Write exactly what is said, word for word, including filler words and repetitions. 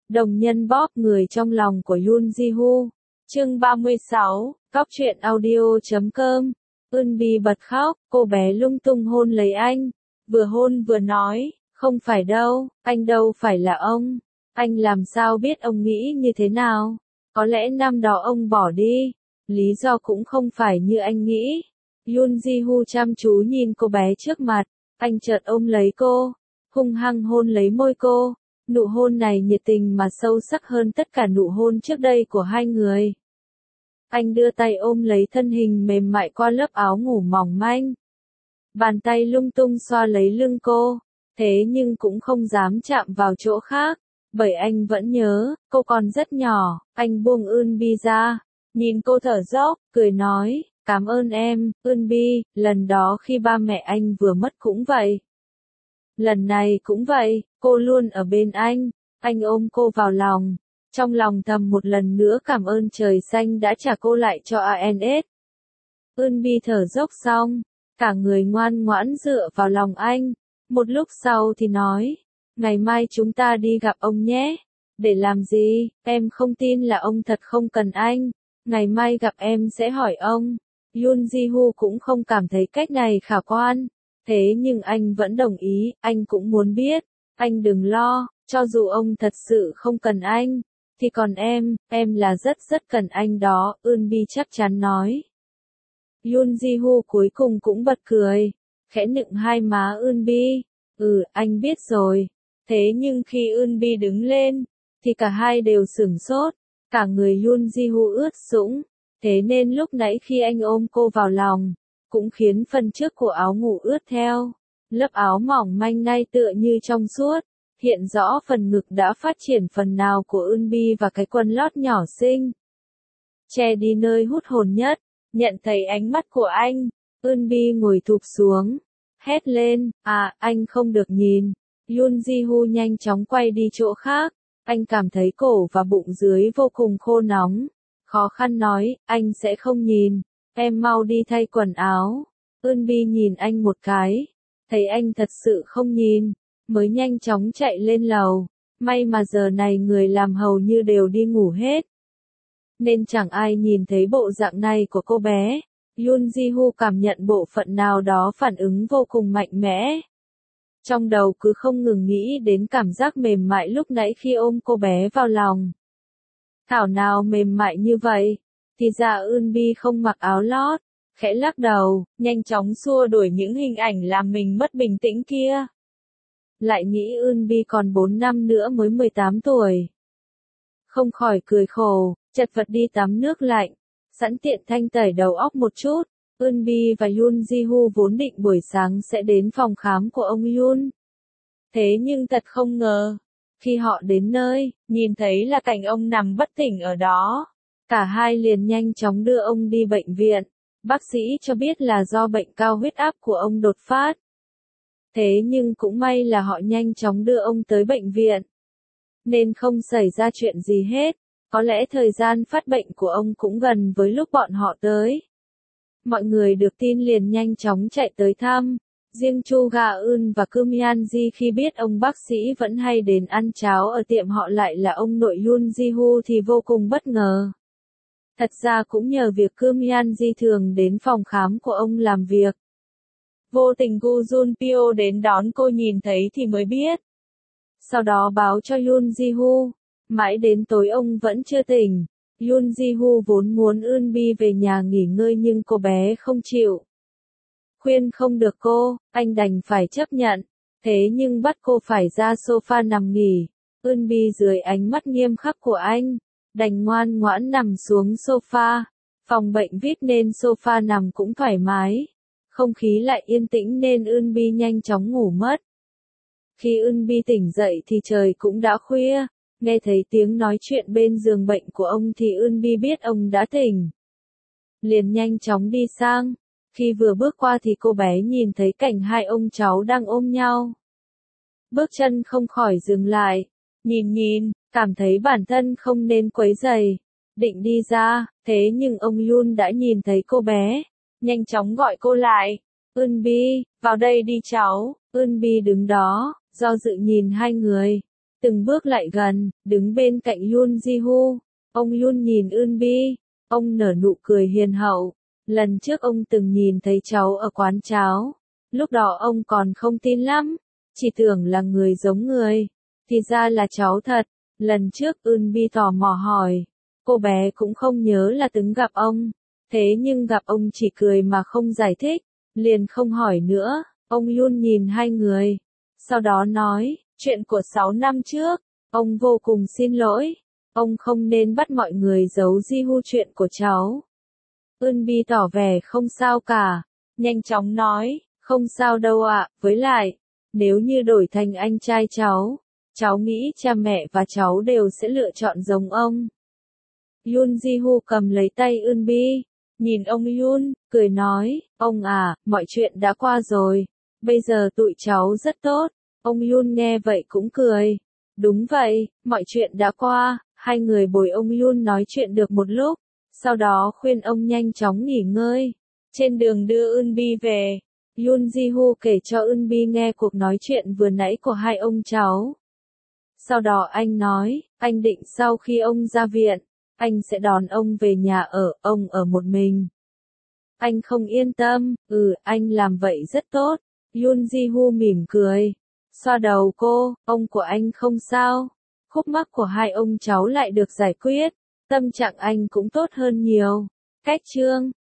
Đồng nhân bóp người trong lòng của Yoon Ji-woo. Chương ba mươi sáu, Cóc truyện audio chấm com. Eunbi bật khóc, cô bé lung tung hôn lấy anh. Vừa hôn vừa nói, không phải đâu, anh đâu phải là ông. Anh làm sao biết ông nghĩ như thế nào? Có lẽ năm đó ông bỏ đi. Lý do cũng không phải như anh nghĩ. Yoon Ji-woo chăm chú nhìn cô bé trước mặt. Anh chợt ôm lấy cô, hung hăng hôn lấy môi cô. Nụ hôn này nhiệt tình mà sâu sắc hơn tất cả nụ hôn trước đây của hai người. Anh đưa tay ôm lấy thân hình mềm mại qua lớp áo ngủ mỏng manh. Bàn tay lung tung xoa lấy lưng cô, thế nhưng cũng không dám chạm vào chỗ khác, bởi anh vẫn nhớ, cô còn rất nhỏ. Anh buông Eunbi ra, nhìn cô thở dốc, cười nói, cảm ơn em, Eunbi, lần đó khi ba mẹ anh vừa mất cũng vậy. Lần này cũng vậy, cô luôn ở bên anh. Anh ôm cô vào lòng, trong lòng thầm một lần nữa cảm ơn trời xanh đã trả cô lại cho a en ét. Eunbi thở dốc xong, cả người ngoan ngoãn dựa vào lòng anh. Một lúc sau thì nói, ngày mai chúng ta đi gặp ông nhé. Để làm gì? Em không tin là ông thật không cần anh. Ngày mai gặp em sẽ hỏi ông. Yoon Ji-woo cũng không cảm thấy cách này khả quan. Thế nhưng anh vẫn đồng ý, anh cũng muốn biết. Anh đừng lo, cho dù ông thật sự không cần anh, thì còn em, em là rất rất cần anh đó, Eunbi chắc chắn nói. Yoon Ji-woo cuối cùng cũng bật cười, khẽ nựng hai má Eunbi. Ừ, anh biết rồi. Thế nhưng khi Eunbi đứng lên, thì cả hai đều sửng sốt, cả người Yoon Ji-woo ướt sũng. Thế nên lúc nãy khi anh ôm cô vào lòng, cũng khiến phần trước của áo ngủ ướt theo. Lớp áo mỏng manh nay tựa như trong suốt, hiện rõ phần ngực đã phát triển phần nào của Eunbi và cái quần lót nhỏ xinh. Che đi nơi hút hồn nhất, nhận thấy ánh mắt của anh, Eunbi ngồi thụp xuống, hét lên, à, anh không được nhìn. Yoon Ji-woo nhanh chóng quay đi chỗ khác, anh cảm thấy cổ và bụng dưới vô cùng khô nóng. Khó khăn nói, anh sẽ không nhìn, em mau đi thay quần áo. Eunbi nhìn anh một cái, thấy anh thật sự không nhìn, mới nhanh chóng chạy lên lầu. May mà giờ này người làm hầu như đều đi ngủ hết, nên chẳng ai nhìn thấy bộ dạng này của cô bé. Yoon Ji-woo cảm nhận bộ phận nào đó phản ứng vô cùng mạnh mẽ. Trong đầu cứ không ngừng nghĩ đến cảm giác mềm mại lúc nãy khi ôm cô bé vào lòng. Thảo nào mềm mại như vậy, thì ra Eunbi không mặc áo lót, khẽ lắc đầu, nhanh chóng xua đuổi những hình ảnh làm mình mất bình tĩnh kia. Lại nghĩ Eunbi còn bốn năm nữa mới mười tám tuổi. Không khỏi cười khổ, chật vật đi tắm nước lạnh, sẵn tiện thanh tẩy đầu óc một chút. Eunbi và Yoon Ji-woo vốn định buổi sáng sẽ đến phòng khám của ông Yoon. Thế nhưng thật không ngờ, khi họ đến nơi, nhìn thấy là cảnh ông nằm bất tỉnh ở đó. Cả hai liền nhanh chóng đưa ông đi bệnh viện. Bác sĩ cho biết là do bệnh cao huyết áp của ông đột phát. Thế nhưng cũng may là họ nhanh chóng đưa ông tới bệnh viện, nên không xảy ra chuyện gì hết. Có lẽ thời gian phát bệnh của ông cũng gần với lúc bọn họ tới. Mọi người được tin liền nhanh chóng chạy tới thăm. Riêng Chu Ga-eun và Kim Yan-ji khi biết ông bác sĩ vẫn hay đến ăn cháo ở tiệm họ lại là ông nội Yoon Ji-woo thì vô cùng bất ngờ. Thật ra cũng nhờ việc Kim Yan-ji thường đến phòng khám của ông làm việc. Vô tình Gu Jun-pyo đến đón cô nhìn thấy thì mới biết. Sau đó báo cho Yoon Ji-woo. Mãi đến tối ông vẫn chưa tỉnh. Yoon Ji-woo vốn muốn Eunbi về nhà nghỉ ngơi nhưng cô bé không chịu. Khuyên không được cô, anh đành phải chấp nhận. Thế nhưng bắt cô phải ra sofa nằm nghỉ. Eunbi dưới ánh mắt nghiêm khắc của anh, đành ngoan ngoãn nằm xuống sofa. Phòng bệnh vip nên sofa nằm cũng thoải mái. Không khí lại yên tĩnh nên Eunbi nhanh chóng ngủ mất. Khi Eunbi tỉnh dậy thì trời cũng đã khuya. Nghe thấy tiếng nói chuyện bên giường bệnh của ông thì Eunbi biết ông đã tỉnh. Liền nhanh chóng đi sang. Khi vừa bước qua thì cô bé nhìn thấy cảnh hai ông cháu đang ôm nhau. Bước chân không khỏi dừng lại. Nhìn nhìn, cảm thấy bản thân không nên quấy rầy. Định đi ra, thế nhưng ông Yoon đã nhìn thấy cô bé. Nhanh chóng gọi cô lại. Eunbi, vào đây đi cháu. Eunbi đứng đó, do dự nhìn hai người. từng bước lại gần, đứng bên cạnh Yoon Ji-hu. Ông Yoon nhìn Eunbi, ông nở nụ cười hiền hậu. Lần trước ông từng nhìn thấy cháu ở quán cháo. Lúc đó ông còn không tin lắm, chỉ tưởng là người giống người. Thì ra là cháu thật. Lần trước Eunbi tò mò hỏi. Cô bé cũng không nhớ là từng gặp ông. Thế nhưng gặp ông chỉ cười mà không giải thích, liền không hỏi nữa. Ông Yoon nhìn hai người. Sau đó nói, chuyện của sáu năm trước, ông vô cùng xin lỗi. Ông không nên bắt mọi người giấu Ji-hu chuyện của cháu. Eunbi tỏ vẻ không sao cả. Nhanh chóng nói, không sao đâu ạ, với lại, nếu như đổi thành anh trai cháu, cháu nghĩ cha mẹ và cháu đều sẽ lựa chọn giống ông. Yoon Ji-hu cầm lấy tay Eunbi, nhìn ông Yoon, cười nói, ông à, mọi chuyện đã qua rồi, bây giờ tụi cháu rất tốt. Ông Yoon nghe vậy cũng cười. Đúng vậy, mọi chuyện đã qua. Hai người bồi ông Yoon nói chuyện được một lúc, sau đó khuyên ông nhanh chóng nghỉ ngơi. Trên đường đưa Eunbi về, Yoon Ji-hu kể cho Eunbi nghe cuộc nói chuyện vừa nãy của hai ông cháu. Sau đó anh nói, anh định sau khi ông ra viện, anh sẽ đón ông về nhà ở, ông ở một mình. Anh không yên tâm, ừ, anh làm vậy rất tốt. Yoon Ji-hu mỉm cười, xoa đầu cô, ông của anh không sao. Khúc mắc của hai ông cháu lại được giải quyết, tâm trạng anh cũng tốt hơn nhiều. Cách chương